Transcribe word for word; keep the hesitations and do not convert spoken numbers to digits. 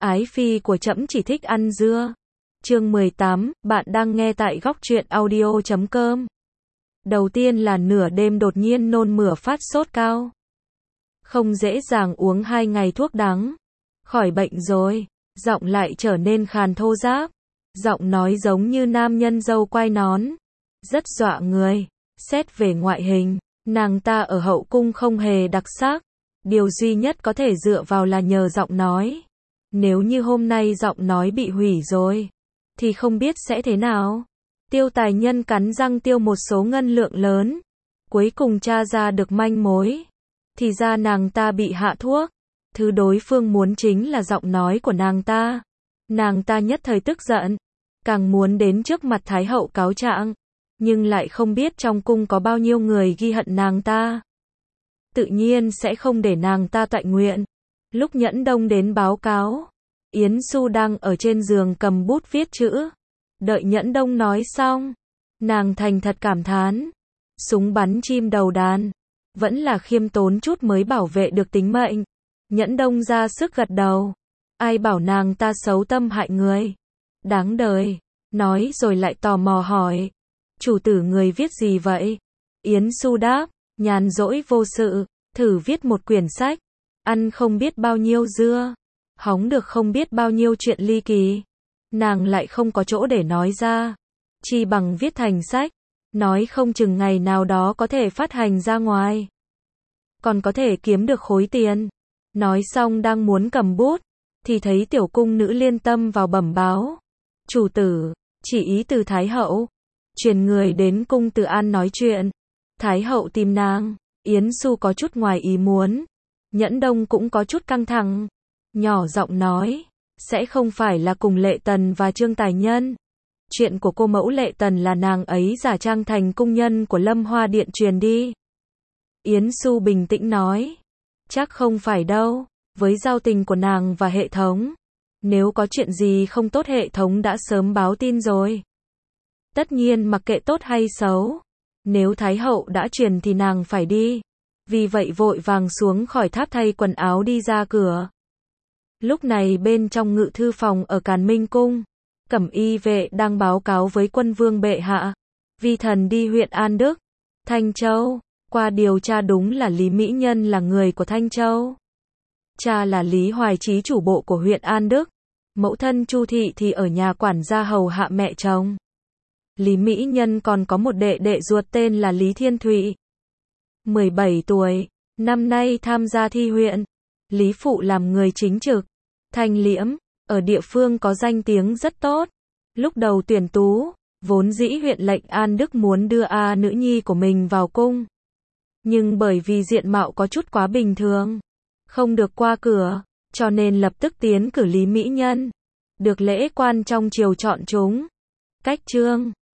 Ái phi của trẫm chỉ thích ăn dưa. Chương mười tám, bạn đang nghe tại góc truyện audio chấm com. Đầu tiên là nửa đêm đột nhiên nôn mửa phát sốt cao. Không dễ dàng uống hai ngày thuốc đắng. Khỏi bệnh rồi, giọng lại trở nên khàn thô ráp. Giọng nói giống như nam nhân râu quai nón. Rất dọa người. Xét về ngoại hình, nàng ta ở hậu cung không hề đặc sắc. Điều duy nhất có thể dựa vào là nhờ giọng nói. Nếu như hôm nay giọng nói bị hủy rồi, thì không biết sẽ thế nào. Tiêu Tài Nhân cắn răng tiêu một số ngân lượng lớn. Cuối cùng tra ra được manh mối. Thì ra nàng ta bị hạ thuốc. Thứ đối phương muốn chính là giọng nói của nàng ta. Nàng ta nhất thời tức giận. Càng muốn đến trước mặt Thái hậu cáo trạng. Nhưng lại không biết trong cung có bao nhiêu người ghi hận nàng ta. Tự nhiên sẽ không để nàng ta toại nguyện. Lúc Nhẫn Đông đến báo cáo, Yến Xu đang ở trên giường cầm bút viết chữ. Đợi Nhẫn Đông nói xong, nàng thành thật cảm thán. Súng bắn chim đầu đàn, vẫn là khiêm tốn chút mới bảo vệ được tính mệnh. Nhẫn Đông ra sức gật đầu. Ai bảo nàng ta xấu tâm hại người. Đáng đời. Nói rồi lại tò mò hỏi. Chủ tử người viết gì vậy? Yến Xu đáp, nhàn rỗi vô sự, thử viết một quyển sách. Ăn không biết bao nhiêu dưa, hóng được không biết bao nhiêu chuyện ly kỳ. Nàng lại không có chỗ để nói ra. Chi bằng viết thành sách, nói không chừng ngày nào đó có thể phát hành ra ngoài. Còn có thể kiếm được khối tiền. Nói xong đang muốn cầm bút, thì thấy tiểu cung nữ Liên Tâm vào bẩm báo. Chủ tử, chỉ ý từ Thái hậu. Truyền người đến cung Từ An nói chuyện. Thái hậu tìm nàng. Yến Xu có chút ngoài ý muốn. Nhẫn Đông cũng có chút căng thẳng. Nhỏ giọng nói. Sẽ không phải là cùng Lệ Tần và Trương Tài Nhân. Chuyện của cô mẫu Lệ Tần là nàng ấy giả trang thành cung nhân của Lâm Hoa Điện truyền đi. Yến Xu bình tĩnh nói. Chắc không phải đâu. Với giao tình của nàng và hệ thống, nếu có chuyện gì không tốt hệ thống đã sớm báo tin rồi. Tất nhiên mặc kệ tốt hay xấu, nếu Thái hậu đã truyền thì nàng phải đi. Vì vậy vội vàng xuống khỏi tháp thay quần áo đi ra cửa. Lúc này bên trong ngự thư phòng ở Càn Minh Cung, Cẩm Y vệ đang báo cáo với quân vương bệ hạ. Vi thần đi huyện An Đức, Thanh Châu, qua điều tra đúng là Lý Mỹ Nhân là người của Thanh Châu. Cha là Lý Hoài Chí chủ bộ của huyện An Đức. Mẫu thân Chu Thị thì ở nhà quản gia hầu hạ mẹ chồng. Lý Mỹ Nhân còn có một đệ đệ ruột tên là Lý Thiên Thụy. mười bảy tuổi, năm nay tham gia thi huyện. Lý phụ làm người chính trực, thanh liễm, ở địa phương có danh tiếng rất tốt. Lúc đầu tuyển tú, vốn dĩ huyện lệnh An Đức muốn đưa A nữ nhi của mình vào cung. Nhưng bởi vì diện mạo có chút quá bình thường, không được qua cửa, cho nên lập tức tiến cử Lý Mỹ Nhân. Được lễ quan trong triều chọn chúng. Cách chương